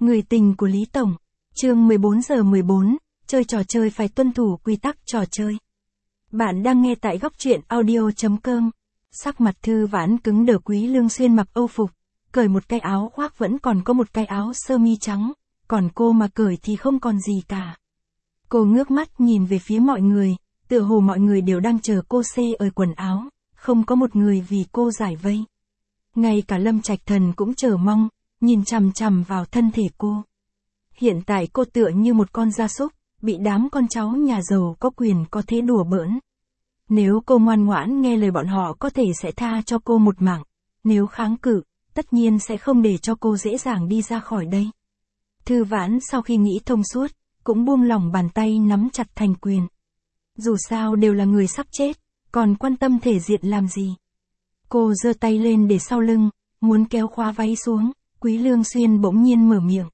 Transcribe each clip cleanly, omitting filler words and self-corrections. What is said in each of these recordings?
Người tình của Lý Tổng. Chương 14:14, chơi trò chơi phải tuân thủ quy tắc trò chơi. Bạn đang nghe tại góc truyện audio.com. Sắc mặt Thư Vãn cứng đờ. Quý Lương Xuyên mặc Âu phục, cởi một cái áo khoác vẫn còn có một cái áo sơ mi trắng, còn cô mà cởi thì không còn gì cả. Cô ngước mắt nhìn về phía mọi người, tựa hồ mọi người đều đang chờ cô xê ời quần áo, không có một người vì cô giải vây. Ngay cả Lâm Trạch Thần cũng chờ mong, nhìn chằm chằm vào thân thể cô. Hiện tại cô tựa như một con gia súc, bị đám con cháu nhà giàu có quyền có thế đùa bỡn. Nếu cô ngoan ngoãn nghe lời bọn họ có thể sẽ tha cho cô một mạng, nếu kháng cự, tất nhiên sẽ không để cho cô dễ dàng đi ra khỏi đây. Thư Vãn sau khi nghĩ thông suốt, cũng buông lỏng bàn tay nắm chặt thành quyền. Dù sao đều là người sắp chết, còn quan tâm thể diện làm gì. Cô giơ tay lên để sau lưng, muốn kéo khóa váy xuống, Quý Lương Xuyên bỗng nhiên mở miệng.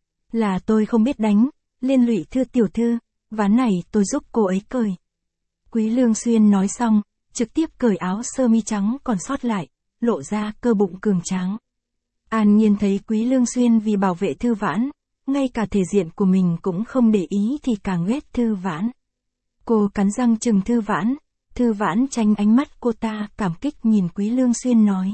Là tôi không biết đánh, liên lụy Thư tiểu thư, ván này tôi giúp cô ấy cởi. Quý Lương Xuyên nói xong, trực tiếp cởi áo sơ mi trắng còn sót lại, lộ ra cơ bụng cường tráng. An Nhiên thấy Quý Lương Xuyên vì bảo vệ Thư Vãn, ngay cả thể diện của mình cũng không để ý thì càng ghét Thư Vãn. Cô cắn răng chừng Thư Vãn tránh ánh mắt cô ta, cảm kích nhìn Quý Lương Xuyên nói.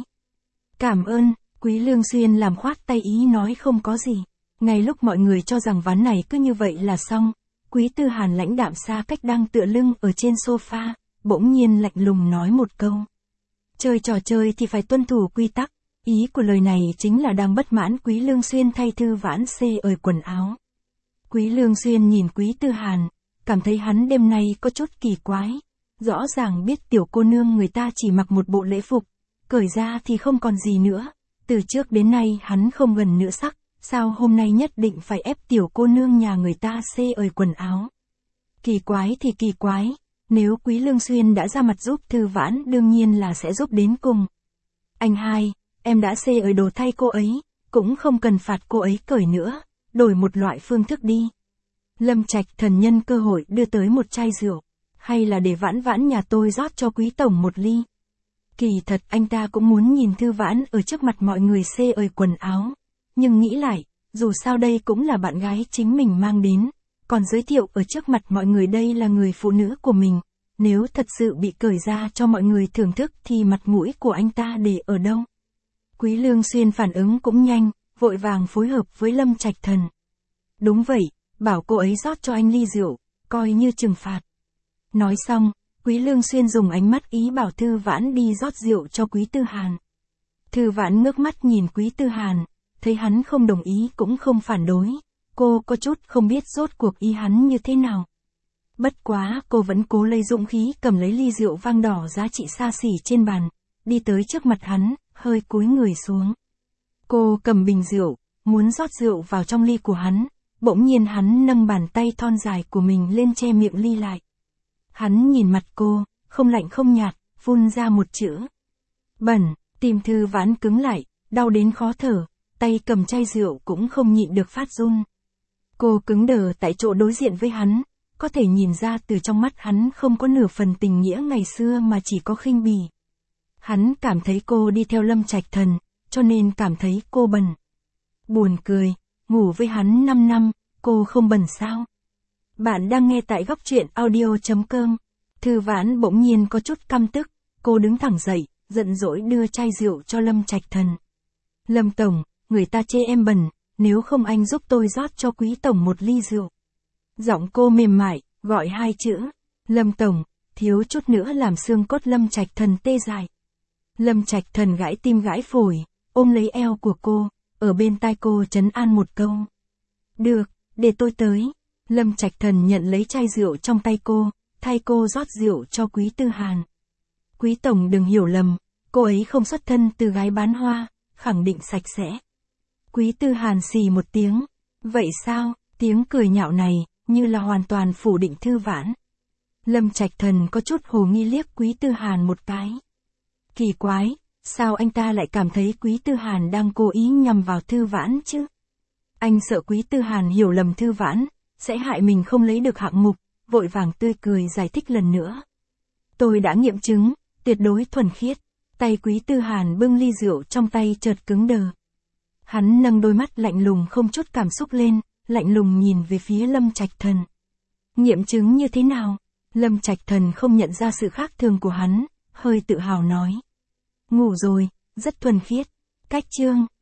Cảm ơn. Quý Lương Xuyên làm khoát tay ý nói không có gì. Ngay lúc mọi người cho rằng ván này cứ như vậy là xong, Quý Tư Hàn lãnh đạm xa cách đang tựa lưng ở trên sofa, bỗng nhiên lạnh lùng nói một câu. Chơi trò chơi thì phải tuân thủ quy tắc. Ý của lời này chính là đang bất mãn Quý Lương Xuyên thay Thư Vãn xê ời quần áo. Quý Lương Xuyên nhìn Quý Tư Hàn, cảm thấy hắn đêm nay có chút kỳ quái. Rõ ràng biết tiểu cô nương người ta chỉ mặc một bộ lễ phục, cởi ra thì không còn gì nữa. Từ trước đến nay hắn không gần nữ sắc, sao hôm nay nhất định phải ép tiểu cô nương nhà người ta xê ời quần áo. Kỳ quái thì kỳ quái, nếu Quý Lương Xuyên đã ra mặt giúp Thư Vãn đương nhiên là sẽ giúp đến cùng. Anh hai, em đã xê ời đồ thay cô ấy, cũng không cần phạt cô ấy cởi nữa, đổi một loại phương thức đi. Lâm Trạch Thần nhân cơ hội đưa tới một chai rượu, hay là để Vãn Vãn nhà tôi rót cho Quý tổng một ly. Kỳ thật anh ta cũng muốn nhìn Thư Vãn ở trước mặt mọi người xê ời quần áo, nhưng nghĩ lại, dù sao đây cũng là bạn gái chính mình mang đến, còn giới thiệu ở trước mặt mọi người đây là người phụ nữ của mình, nếu thật sự bị cởi ra cho mọi người thưởng thức thì mặt mũi của anh ta để ở đâu. Quý Lương Xuyên phản ứng cũng nhanh, vội vàng phối hợp với Lâm Trạch Thần. Đúng vậy, bảo cô ấy rót cho anh ly rượu, coi như trừng phạt. Nói xong, Quý Lương Xuyên dùng ánh mắt ý bảo Thư Vãn đi rót rượu cho Quý Tư Hàn. Thư Vãn ngước mắt nhìn Quý Tư Hàn, thấy hắn không đồng ý cũng không phản đối, cô có chút không biết rốt cuộc ý hắn như thế nào. Bất quá cô vẫn cố lấy dũng khí cầm lấy ly rượu vang đỏ giá trị xa xỉ trên bàn, đi tới trước mặt hắn, hơi cúi người xuống. Cô cầm bình rượu, muốn rót rượu vào trong ly của hắn, bỗng nhiên hắn nâng bàn tay thon dài của mình lên che miệng ly lại. Hắn nhìn mặt cô, không lạnh không nhạt, phun ra một chữ. Bẩn. Tim Thư Vãn cứng lại, đau đến khó thở, tay cầm chai rượu cũng không nhịn được phát run. Cô cứng đờ tại chỗ đối diện với hắn, có thể nhìn ra từ trong mắt hắn không có nửa phần tình nghĩa ngày xưa mà chỉ có khinh bỉ. Hắn cảm thấy cô đi theo Lâm Trạch Thần, cho nên cảm thấy cô bẩn. Buồn cười, ngủ với hắn 5 năm, cô không bẩn sao? Bạn đang nghe tại góc truyện audio.com. Thư Vãn bỗng nhiên có chút căm tức, cô đứng thẳng dậy, giận dỗi đưa chai rượu cho Lâm Trạch Thần. Lâm tổng, người ta chê em bẩn, nếu không anh giúp tôi rót cho Quý tổng một ly rượu. Giọng cô mềm mại, gọi hai chữ. Lâm tổng, thiếu chút nữa làm xương cốt Lâm Trạch Thần tê dại. Lâm Trạch Thần gãi tim gãi phổi, ôm lấy eo của cô, ở bên tai cô trấn an một câu. Được, để tôi tới. Lâm Trạch Thần nhận lấy chai rượu trong tay cô, thay cô rót rượu cho Quý Tư Hàn. Quý tổng đừng hiểu lầm, cô ấy không xuất thân từ gái bán hoa, khẳng định sạch sẽ. Quý Tư Hàn xì một tiếng. Vậy sao? Tiếng cười nhạo này, như là hoàn toàn phủ định Thư Vãn. Lâm Trạch Thần có chút hồ nghi liếc Quý Tư Hàn một cái. Kỳ quái, sao anh ta lại cảm thấy Quý Tư Hàn đang cố ý nhằm vào Thư Vãn chứ? Anh sợ Quý Tư Hàn hiểu lầm Thư Vãn, sẽ hại mình không lấy được hạng mục, vội vàng tươi cười giải thích lần nữa. Tôi đã nghiệm chứng, tuyệt đối thuần khiết. Tay Quý Tư Hàn bưng ly rượu trong tay chợt cứng đờ. Hắn nâng đôi mắt lạnh lùng không chút cảm xúc lên, lạnh lùng nhìn về phía Lâm Trạch Thần. Nghiệm chứng như thế nào? Lâm Trạch Thần không nhận ra sự khác thường của hắn, hơi tự hào nói. Ngủ rồi, rất thuần khiết. Cách chương,